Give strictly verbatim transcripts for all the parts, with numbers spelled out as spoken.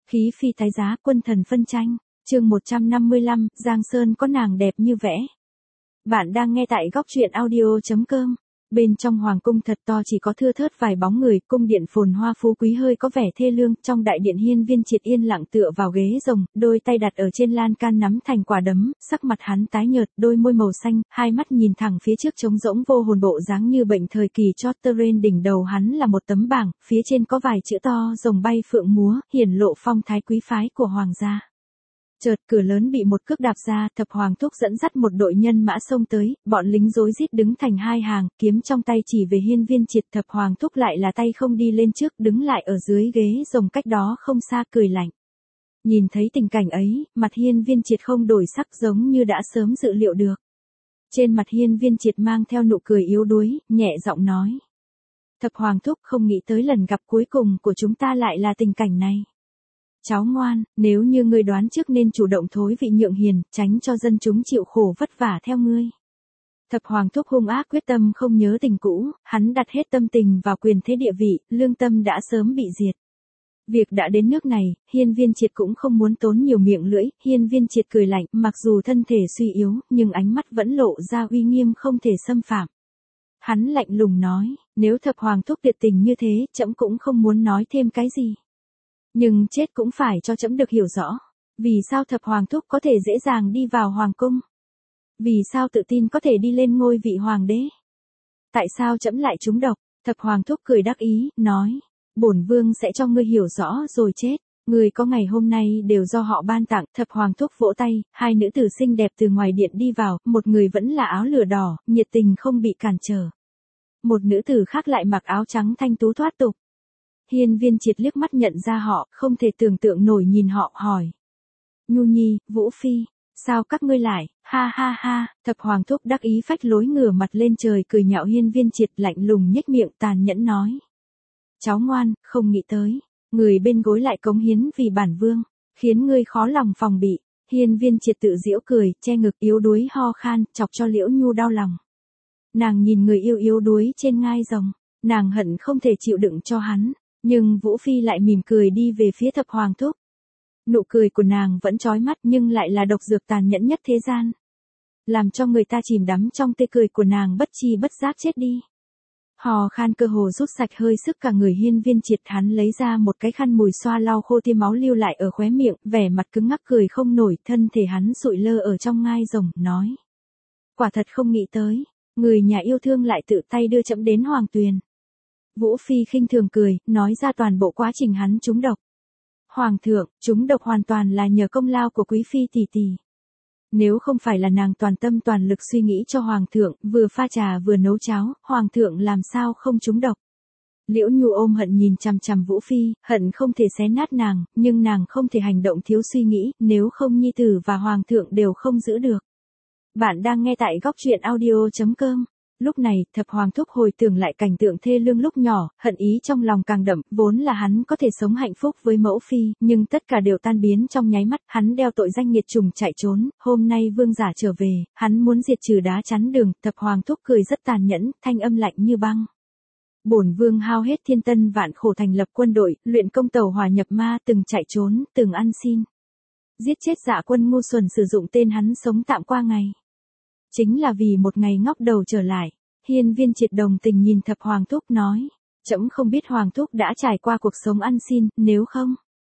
Khí phi tái giá, quân thần phân tranh, chương một trăm năm mươi lăm, Giang Sơn có nàng đẹp như vẽ. Bạn đang nghe tại góc truyện audio chấm com. Bên trong hoàng cung thật to chỉ có thưa thớt vài bóng người, cung điện phồn hoa phú quý hơi có vẻ thê lương, trong đại điện Hiên Viên Triệt yên lặng tựa vào ghế rồng, đôi tay đặt ở trên lan can nắm thành quả đấm, sắc mặt hắn tái nhợt, đôi môi màu xanh, hai mắt nhìn thẳng phía trước trống rỗng vô hồn bộ dáng như bệnh thời kỳ Chotteren, đỉnh đầu hắn là một tấm bảng, phía trên có vài chữ to, rồng bay phượng múa, hiển lộ phong thái quý phái của hoàng gia. Chợt cửa lớn bị một cước đạp ra, Thập Hoàng Thúc dẫn dắt một đội nhân mã xông tới, bọn lính rối rít đứng thành hai hàng, kiếm trong tay chỉ về Hiên Viên Triệt. Thập Hoàng Thúc lại là tay không đi lên trước, đứng lại ở dưới ghế rồng cách đó không xa cười lạnh. Nhìn thấy tình cảnh ấy, mặt Hiên Viên Triệt không đổi sắc, giống như đã sớm dự liệu được. Trên mặt Hiên Viên Triệt mang theo nụ cười yếu đuối, nhẹ giọng nói: Thập Hoàng Thúc, không nghĩ tới lần gặp cuối cùng của chúng ta lại là tình cảnh này. Cháu ngoan, nếu như ngươi đoán trước nên chủ động thối vị nhượng hiền, tránh cho dân chúng chịu khổ vất vả theo ngươi. Thập Hoàng Thúc hung ác quyết tâm không nhớ tình cũ, hắn đặt hết tâm tình vào quyền thế địa vị, lương tâm đã sớm bị diệt. Việc đã đến nước này, Hiên Viên Triệt cũng không muốn tốn nhiều miệng lưỡi. Hiên Viên Triệt cười lạnh, mặc dù thân thể suy yếu, nhưng ánh mắt vẫn lộ ra uy nghiêm không thể xâm phạm. Hắn lạnh lùng nói, nếu Thập Hoàng Thúc tuyệt tình như thế, trẫm cũng không muốn nói thêm cái gì. Nhưng chết cũng phải cho trẫm được hiểu rõ, vì sao Thập Hoàng Thúc có thể dễ dàng đi vào hoàng cung? Vì sao tự tin có thể đi lên ngôi vị hoàng đế? Tại sao trẫm lại trúng độc? Thập Hoàng Thúc cười đắc ý, nói, bổn vương sẽ cho ngươi hiểu rõ rồi chết. Ngươi có ngày hôm nay đều do họ ban tặng. Thập Hoàng Thúc vỗ tay, hai nữ tử xinh đẹp từ ngoài điện đi vào, một người vẫn là áo lửa đỏ, nhiệt tình không bị cản trở. Một nữ tử khác lại mặc áo trắng thanh tú thoát tục. Hiên Viên Triệt liếc mắt nhận ra họ, không thể tưởng tượng nổi nhìn họ, hỏi. Nhu Nhi, Vũ Phi, sao các ngươi lại, ha ha ha. Thập Hoàng Thúc đắc ý phách lối ngửa mặt lên trời cười nhạo Hiên Viên Triệt, lạnh lùng nhếch miệng tàn nhẫn nói. Cháu ngoan, không nghĩ tới, người bên gối lại cống hiến vì bản vương, khiến ngươi khó lòng phòng bị. Hiên Viên Triệt tự giễu cười, che ngực yếu đuối ho khan, chọc cho Liễu Nhu đau lòng. Nàng nhìn người yêu yếu đuối trên ngai rồng, nàng hận không thể chịu đựng cho hắn. Nhưng Vũ Phi lại mỉm cười đi về phía Thập Hoàng Thúc. Nụ cười của nàng vẫn chói mắt nhưng lại là độc dược tàn nhẫn nhất thế gian. Làm cho người ta chìm đắm trong tê cười của nàng bất chi bất giác chết đi. Hò khan cơ hồ rút sạch hơi sức cả người. Hiên Viên Triệt, hắn lấy ra một cái khăn mùi xoa lau khô tia máu lưu lại ở khóe miệng, vẻ mặt cứng ngắc cười không nổi, thân thể hắn sụi lơ ở trong ngai rồng, nói. Quả thật không nghĩ tới, người nhà yêu thương lại tự tay đưa trẫm đến hoàng tuyền. Vũ Phi khinh thường cười, nói ra toàn bộ quá trình hắn trúng độc. Hoàng thượng, trúng độc hoàn toàn là nhờ công lao của quý phi tỷ tỷ. Nếu không phải là nàng toàn tâm toàn lực suy nghĩ cho hoàng thượng, vừa pha trà vừa nấu cháo, hoàng thượng làm sao không trúng độc. Liễu Nhu ôm hận nhìn chằm chằm Vũ Phi, hận không thể xé nát nàng, nhưng nàng không thể hành động thiếu suy nghĩ, nếu không nhi tử và hoàng thượng đều không giữ được. Bạn đang nghe tại góc truyện audio chấm com. Lúc này, Thập Hoàng Thúc hồi tưởng lại cảnh tượng thê lương lúc nhỏ, hận ý trong lòng càng đậm, vốn là hắn có thể sống hạnh phúc với mẫu phi, nhưng tất cả đều tan biến trong nháy mắt, hắn đeo tội danh nghiệt trùng chạy trốn, hôm nay vương giả trở về, hắn muốn diệt trừ đá chắn đường. Thập Hoàng Thúc cười rất tàn nhẫn, thanh âm lạnh như băng. Bổn vương hao hết thiên tân vạn khổ thành lập quân đội, luyện công tàu hỏa nhập ma, từng chạy trốn, từng ăn xin. Giết chết Dạ Quân ngu xuẩn, sử dụng tên hắn sống tạm qua ngày. Chính là vì một ngày ngóc đầu trở lại. Hiên Viên Triệt đồng tình nhìn Thập Hoàng Thúc nói. Trẫm không biết Hoàng Thúc đã trải qua cuộc sống ăn xin, nếu không.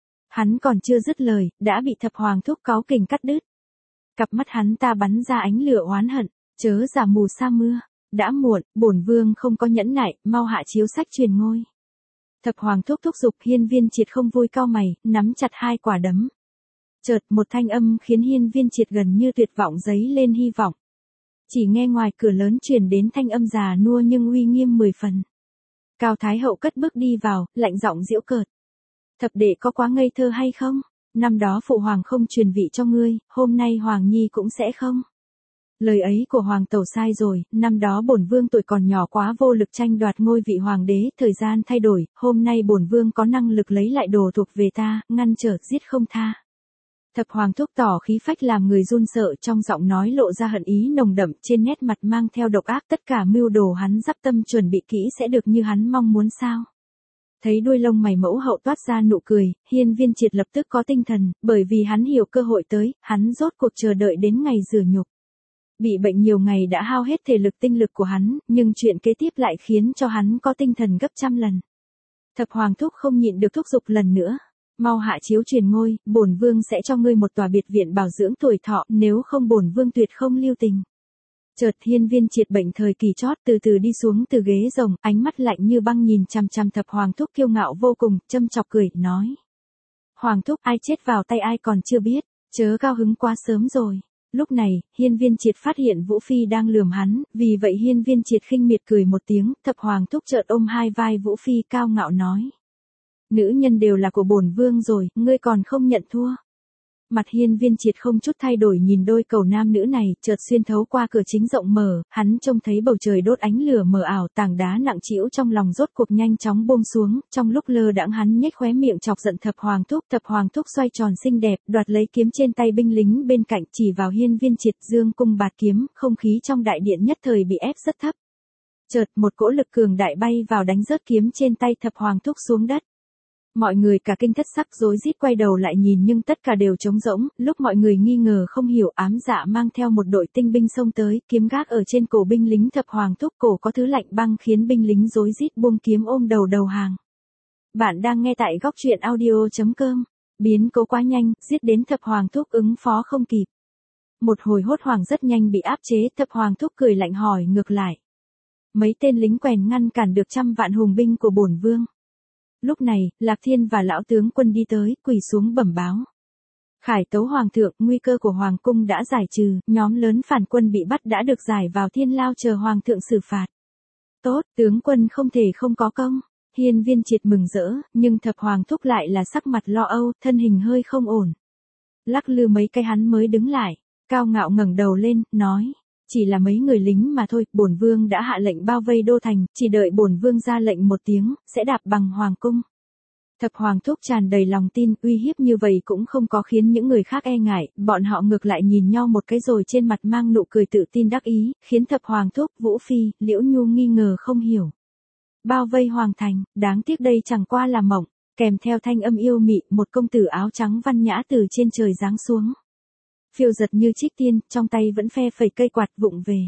Hắn còn chưa dứt lời, đã bị Thập Hoàng Thúc cáu kỉnh cắt đứt. Cặp mắt hắn ta bắn ra ánh lửa oán hận, chớ giả mù sa mưa. Đã muộn, bổn vương không có nhẫn nại, mau hạ chiếu sách truyền ngôi. Thập Hoàng Thúc thúc giục. Hiên Viên Triệt không vui cau mày, nắm chặt hai quả đấm. Chợt một thanh âm khiến Hiên Viên Triệt gần như tuyệt vọng dấy lên hy vọng. Chỉ nghe ngoài cửa lớn truyền đến thanh âm già nua nhưng uy nghiêm mười phần. Cao Thái Hậu cất bước đi vào, lạnh giọng giễu cợt. Thập đệ có quá ngây thơ hay không? Năm đó phụ hoàng không truyền vị cho ngươi, hôm nay hoàng nhi cũng sẽ không. Lời ấy của hoàng tẩu sai rồi, năm đó bổn vương tuổi còn nhỏ quá vô lực tranh đoạt ngôi vị hoàng đế, thời gian thay đổi, hôm nay bổn vương có năng lực lấy lại đồ thuộc về ta, ngăn trở giết không tha. Thập Hoàng Thúc tỏ khí phách làm người run sợ, trong giọng nói lộ ra hận ý nồng đậm, trên nét mặt mang theo độc ác. Tất cả mưu đồ hắn dắp tâm chuẩn bị kỹ sẽ được như hắn mong muốn sao? Thấy đuôi lông mày mẫu hậu toát ra nụ cười, Hiên Viên Triệt lập tức có tinh thần, bởi vì hắn hiểu cơ hội tới, hắn rốt cuộc chờ đợi đến ngày rửa nhục. Bị bệnh nhiều ngày đã hao hết thể lực tinh lực của hắn, nhưng chuyện kế tiếp lại khiến cho hắn có tinh thần gấp trăm lần. Thập Hoàng thúc không nhịn được thúc giục lần nữa. Mau hạ chiếu truyền ngôi, bổn vương sẽ cho ngươi một tòa biệt viện bảo dưỡng tuổi thọ, nếu không bổn vương tuyệt không lưu tình. Chợt Hiên Viên Triệt bệnh thời kỳ chót từ từ đi xuống từ ghế rồng, ánh mắt lạnh như băng nhìn chằm chằm Thập Hoàng thúc kiêu ngạo vô cùng, châm chọc cười, nói. Hoàng thúc, ai chết vào tay ai còn chưa biết, chớ cao hứng quá sớm rồi. Lúc này, Hiên Viên Triệt phát hiện Vũ Phi đang lườm hắn, vì vậy Hiên Viên Triệt khinh miệt cười một tiếng, Thập Hoàng thúc chợt ôm hai vai Vũ Phi cao ngạo nói. Nữ nhân đều là của bổn vương rồi, ngươi còn không nhận thua. Mặt Hiên Viên Triệt không chút thay đổi nhìn đôi cầu nam nữ này, chợt xuyên thấu qua cửa chính rộng mở, hắn trông thấy bầu trời đốt ánh lửa mờ ảo, tảng đá nặng trĩu trong lòng rốt cuộc nhanh chóng buông xuống, trong lúc lơ đãng hắn nhếch khóe miệng chọc giận Thập Hoàng thúc, Thập Hoàng thúc xoay tròn xinh đẹp, đoạt lấy kiếm trên tay binh lính bên cạnh, chỉ vào Hiên Viên Triệt, dương cung bạt kiếm, không khí trong đại điện nhất thời bị ép rất thấp. Chợt một cỗ lực cường đại bay vào đánh rớt kiếm trên tay Thập Hoàng thúc xuống đất. Mọi người cả kinh thất sắc rối rít quay đầu lại nhìn nhưng tất cả đều trống rỗng, lúc mọi người nghi ngờ không hiểu ám dạ mang theo một đội tinh binh xông tới, kiếm gác ở trên cổ binh lính Thập Hoàng thúc, cổ có thứ lạnh băng khiến binh lính rối rít buông kiếm ôm đầu đầu hàng. Bạn đang nghe tại góc truyện audio chấm com, biến cố quá nhanh, giết đến Thập Hoàng thúc ứng phó không kịp. Một hồi hốt hoảng rất nhanh bị áp chế, Thập Hoàng thúc cười lạnh hỏi ngược lại. Mấy tên lính quèn ngăn cản được trăm vạn hùng binh của bổn vương. Lúc này, Lạc Thiên và lão tướng quân đi tới, quỳ xuống bẩm báo. Khải tấu hoàng thượng, nguy cơ của hoàng cung đã giải trừ, nhóm lớn phản quân bị bắt đã được giải vào thiên lao chờ hoàng thượng xử phạt. Tốt, tướng quân không thể không có công. Hiên Viên Triệt mừng rỡ, nhưng Thập Hoàng thúc lại là sắc mặt lo âu, thân hình hơi không ổn. Lắc lư mấy cái hắn mới đứng lại, cao ngạo ngẩng đầu lên, nói. Chỉ là mấy người lính mà thôi, bổn vương đã hạ lệnh bao vây đô thành, chỉ đợi bổn vương ra lệnh một tiếng, sẽ đạp bằng hoàng cung. Thập Hoàng thúc tràn đầy lòng tin, uy hiếp như vậy cũng không có khiến những người khác e ngại, bọn họ ngược lại nhìn nhau một cái rồi trên mặt mang nụ cười tự tin đắc ý, khiến Thập Hoàng thúc, Vũ Phi, Liễu Nhu nghi ngờ không hiểu. Bao vây hoàng thành, đáng tiếc đây chẳng qua là mộng, kèm theo thanh âm yêu mị, một công tử áo trắng văn nhã từ trên trời giáng xuống. Phiêu giật như trích tiên, trong tay vẫn phe phẩy cây quạt vụng về.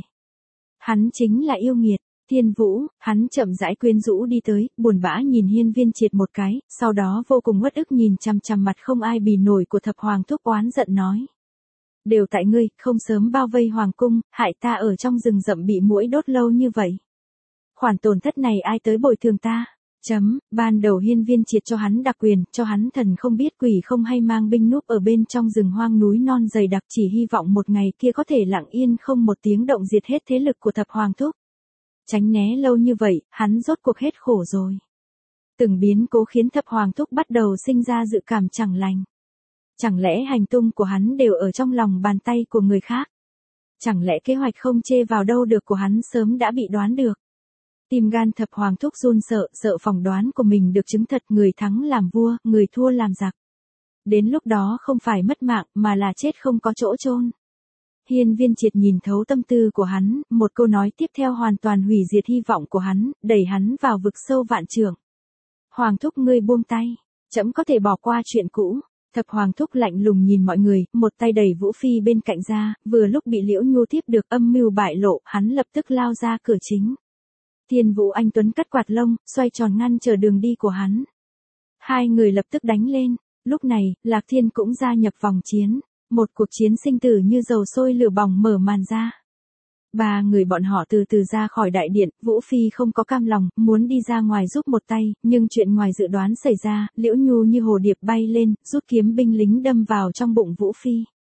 Hắn chính là yêu nghiệt, Thiên Vũ, hắn chậm rãi quyến rũ đi tới, buồn bã nhìn Hiên Viên Triệt một cái, sau đó vô cùng uất ức nhìn chằm chằm mặt không ai bì nổi của Thập Hoàng thúc oán giận nói. Đều tại ngươi, không sớm bao vây hoàng cung, hại ta ở trong rừng rậm bị muỗi đốt lâu như vậy. Khoản tổn thất này ai tới bồi thường ta? Chấm, ban đầu Hiên Viên Triệt cho hắn đặc quyền, cho hắn thần không biết quỷ không hay mang binh núp ở bên trong rừng hoang núi non dày đặc, chỉ hy vọng một ngày kia có thể lặng yên không một tiếng động diệt hết thế lực của Thập Hoàng thúc. Tránh né lâu như vậy, hắn rốt cuộc hết khổ rồi. Từng biến cố khiến Thập Hoàng thúc bắt đầu sinh ra dự cảm chẳng lành. Chẳng lẽ hành tung của hắn đều ở trong lòng bàn tay của người khác? Chẳng lẽ kế hoạch không chê vào đâu được của hắn sớm đã bị đoán được? Tim gan Thập Hoàng thúc run sợ, sợ phỏng đoán của mình được chứng thật, người thắng làm vua, người thua làm giặc. Đến lúc đó không phải mất mạng, mà là chết không có chỗ chôn. Hiên Viên Triệt nhìn thấu tâm tư của hắn, một câu nói tiếp theo hoàn toàn hủy diệt hy vọng của hắn, đẩy hắn vào vực sâu vạn trượng. Hoàng thúc ngươi buông tay, trẫm có thể bỏ qua chuyện cũ. Thập Hoàng thúc lạnh lùng nhìn mọi người, một tay đẩy Vũ Phi bên cạnh ra, vừa lúc bị Liễu Nhu tiếp được âm mưu bại lộ, hắn lập tức lao ra cửa chính. Thiên Vũ anh tuấn cắt quạt lông, xoay tròn ngăn chờ đường đi của hắn. Hai người lập tức đánh lên, lúc này, Lạc Thiên cũng gia nhập vòng chiến, một cuộc chiến sinh tử như dầu sôi lửa bỏng mở màn ra. Ba người bọn họ từ từ ra khỏi đại điện, Vũ Phi không có cam lòng, muốn đi ra ngoài giúp một tay, nhưng chuyện ngoài dự đoán xảy ra, Liễu Nhu như hồ điệp bay lên, rút kiếm binh lính đâm vào trong bụng Vũ Phi.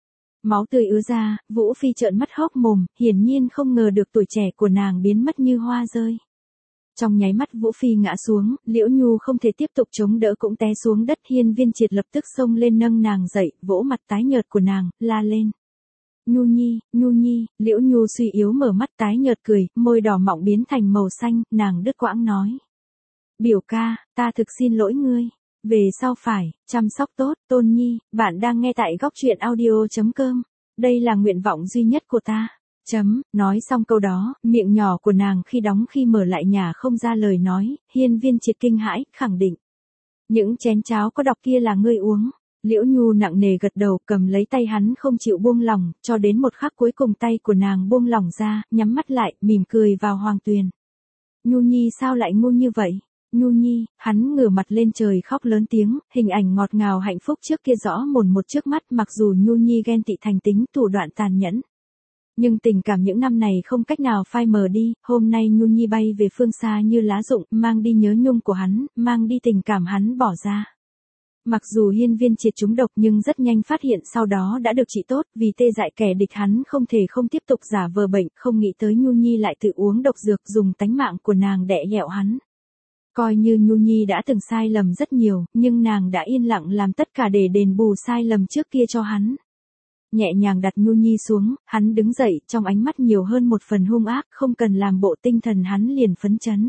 Máu tươi ứa ra, Vũ Phi trợn mắt hốc mồm, hiển nhiên không ngờ được tuổi trẻ của nàng biến mất như hoa rơi. Trong nháy mắt Vũ Phi ngã xuống, Liễu Nhu không thể tiếp tục chống đỡ cũng té xuống đất. Hiên Viên Triệt lập tức xông lên nâng nàng dậy, vỗ mặt tái nhợt của nàng, la lên. Nhu Nhi, Nhu Nhi, Liễu Nhu suy yếu mở mắt tái nhợt cười, môi đỏ mọng biến thành màu xanh, nàng đứt quãng nói. Biểu ca, ta thực xin lỗi ngươi. Về sau phải, chăm sóc tốt, Tôn Nhi. Bạn đang nghe tại góc truyện audio chấm com. Đây là nguyện vọng duy nhất của ta. Chấm, nói xong câu đó, miệng nhỏ của nàng khi đóng khi mở lại nhà không ra lời nói, Hiên Viên Triệt kinh hãi, khẳng định. Những chén cháo có độc kia là ngươi uống. Liễu Nhu nặng nề gật đầu, cầm lấy tay hắn không chịu buông lỏng, cho đến một khắc cuối cùng tay của nàng buông lỏng ra, nhắm mắt lại, mỉm cười vào Hoàng Tuyền. Nhu Nhi sao lại ngu như vậy? Nhu Nhi, hắn ngửa mặt lên trời khóc lớn tiếng, hình ảnh ngọt ngào hạnh phúc trước kia rõ mồn một trước mắt, mặc dù Nhu Nhi ghen tị thành tính thủ đoạn tàn nhẫn. Nhưng tình cảm những năm này không cách nào phai mờ đi, hôm nay Nhu Nhi bay về phương xa như lá rụng, mang đi nhớ nhung của hắn, mang đi tình cảm hắn bỏ ra. Mặc dù Hiên Viên Triệt trúng độc nhưng rất nhanh phát hiện sau đó đã được trị tốt, vì tê dại kẻ địch hắn không thể không tiếp tục giả vờ bệnh, không nghĩ tới Nhu Nhi lại tự uống độc dược dùng tánh mạng của nàng đẻ ghẹo hắn. Coi như Nhu Nhi đã từng sai lầm rất nhiều, nhưng nàng đã yên lặng làm tất cả để đền bù sai lầm trước kia cho hắn. Nhẹ nhàng đặt Nhu Nhi xuống, hắn đứng dậy, trong ánh mắt nhiều hơn một phần hung ác, không cần làm bộ tinh thần hắn liền phấn chấn.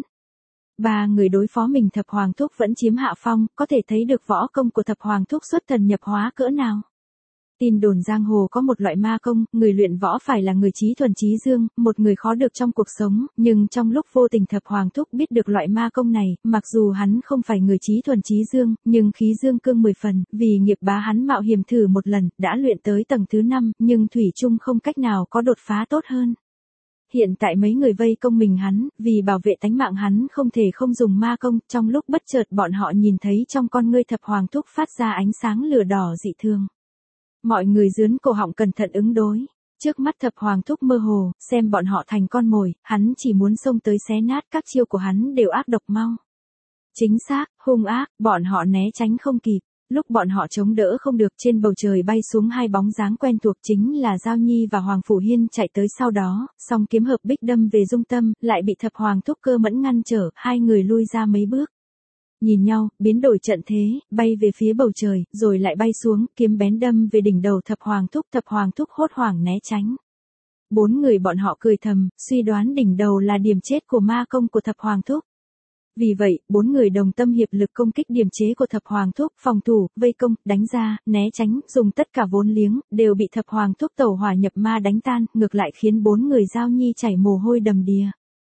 Ba người đối phó mình Thập Hoàng Thúc vẫn chiếm hạ phong, có thể thấy được võ công của Thập Hoàng Thúc xuất thần nhập hóa cỡ nào. Tin đồn giang hồ có một loại ma công, người luyện võ phải là người trí thuần trí dương, một người khó được trong cuộc sống, nhưng trong lúc vô tình Thập Hoàng Thúc biết được loại ma công này, mặc dù hắn không phải người trí thuần trí dương, nhưng khí dương cương mười phần, vì nghiệp bá hắn mạo hiểm thử một lần, đã luyện tới tầng thứ năm, nhưng thủy chung không cách nào có đột phá tốt hơn. Hiện tại mấy người vây công mình hắn, vì bảo vệ tánh mạng hắn không thể không dùng ma công, trong lúc bất chợt bọn họ nhìn thấy trong con ngươi Thập Hoàng Thúc phát ra ánh sáng lửa đỏ dị thường. Mọi người dướn cổ họng cẩn thận ứng đối. Trước mắt Thập Hoàng Thúc mơ hồ, xem bọn họ thành con mồi, hắn chỉ muốn xông tới xé nát, các chiêu của hắn đều ác độc mau. Chính xác, hung ác, bọn họ né tránh không kịp. Lúc bọn họ chống đỡ không được, trên bầu trời bay xuống hai bóng dáng quen thuộc, chính là Giao Nhi và Hoàng Phủ Hiên chạy tới sau đó, song kiếm hợp bích đâm về Dung Tâm, lại bị Thập Hoàng Thúc cơ mẫn ngăn trở, hai người lui ra mấy bước. Nhìn nhau, biến đổi trận thế, bay về phía bầu trời, rồi lại bay xuống, kiếm bén đâm về đỉnh đầu Thập Hoàng Thúc, Thập Hoàng Thúc hốt hoảng né tránh. Bốn người bọn họ cười thầm, suy đoán đỉnh đầu là điểm chết của ma công của Thập Hoàng Thúc. Vì vậy, bốn người đồng tâm hiệp lực công kích điểm chế của Thập Hoàng Thúc, phòng thủ, vây công, đánh ra, né tránh, dùng tất cả vốn liếng, đều bị Thập Hoàng Thúc tẩu hỏa nhập ma đánh tan, ngược lại khiến bốn người Giao Nhi chảy mồ hôi đầm đìa.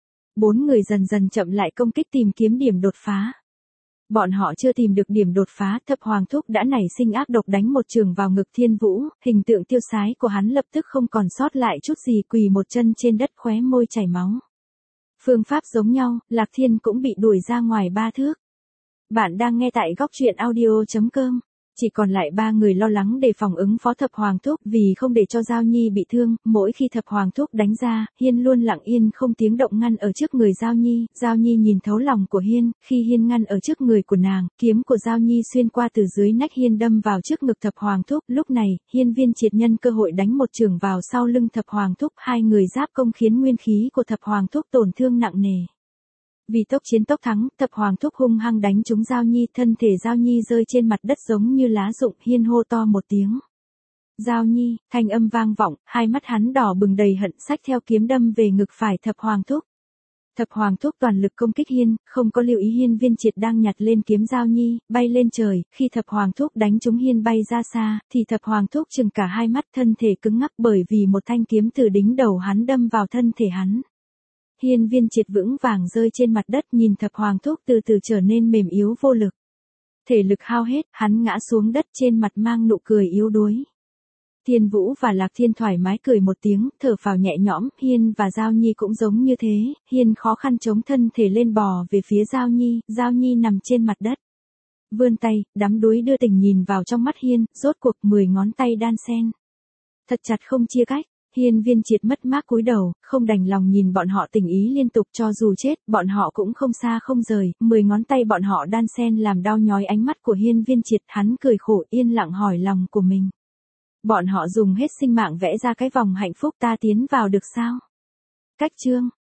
Bốn người dần dần chậm lại công kích tìm kiếm điểm đột phá. Bọn họ chưa tìm được điểm đột phá, Thập Hoàng Thúc đã nảy sinh ác độc đánh một trường vào ngực Thiên Vũ, hình tượng tiêu sái của hắn lập tức không còn sót lại chút gì, quỳ một chân trên đất khóe môi chảy máu. Phương pháp giống nhau, Lạc Thiên cũng bị đuổi ra ngoài ba thước. Bạn đang nghe tại góc truyện audio chấm com. Chỉ còn lại ba người lo lắng đề phòng ứng phó Thập Hoàng Thúc, vì không để cho Giao Nhi bị thương, mỗi khi Thập Hoàng Thúc đánh ra, Hiên luôn lặng yên không tiếng động ngăn ở trước người Giao Nhi, Giao Nhi nhìn thấu lòng của Hiên, khi Hiên ngăn ở trước người của nàng, kiếm của Giao Nhi xuyên qua từ dưới nách Hiên đâm vào trước ngực Thập Hoàng Thúc, lúc này, Hiên Viên Triệt nhân cơ hội đánh một chưởng vào sau lưng Thập Hoàng Thúc, hai người giáp công khiến nguyên khí của Thập Hoàng Thúc tổn thương nặng nề. Vì tốc chiến tốc thắng, Thập Hoàng Thúc hung hăng đánh trúng Giao Nhi, thân thể Giao Nhi rơi trên mặt đất giống như lá rụng, Hiên hô to một tiếng. Giao Nhi, thanh âm vang vọng, hai mắt hắn đỏ bừng đầy hận, xách theo kiếm đâm về ngực phải Thập Hoàng Thúc. Thập Hoàng Thúc toàn lực công kích Hiên, không có lưu ý Hiên Viên Triệt đang nhặt lên kiếm Giao Nhi, bay lên trời, khi Thập Hoàng Thúc đánh trúng Hiên bay ra xa, thì Thập Hoàng Thúc chừng cả hai mắt, thân thể cứng ngắc bởi vì một thanh kiếm từ đính đầu hắn đâm vào thân thể hắn. Hiên Viên Triệt vững vàng rơi trên mặt đất, nhìn Thập Hoàng Thúc từ từ trở nên mềm yếu vô lực. Thể lực hao hết, hắn ngã xuống đất, trên mặt mang nụ cười yếu đuối. Thiên Vũ và Lạc Thiên thoải mái cười một tiếng, thở phào nhẹ nhõm, Hiên và Giao Nhi cũng giống như thế, Hiên khó khăn chống thân thể lên bò về phía Giao Nhi, Giao Nhi nằm trên mặt đất. Vươn tay, đắm đuối đưa tình nhìn vào trong mắt Hiên, rốt cuộc mười ngón tay đan xen. Thật chặt không chia cách. Hiên Viên Triệt mất mát cúi đầu, không đành lòng nhìn bọn họ tình ý liên tục, cho dù chết, bọn họ cũng không xa không rời, mười ngón tay bọn họ đan xen làm đau nhói ánh mắt của Hiên Viên Triệt, hắn cười khổ yên lặng hỏi lòng của mình. Bọn họ dùng hết sinh mạng vẽ ra cái vòng hạnh phúc, ta tiến vào được sao? Cách chương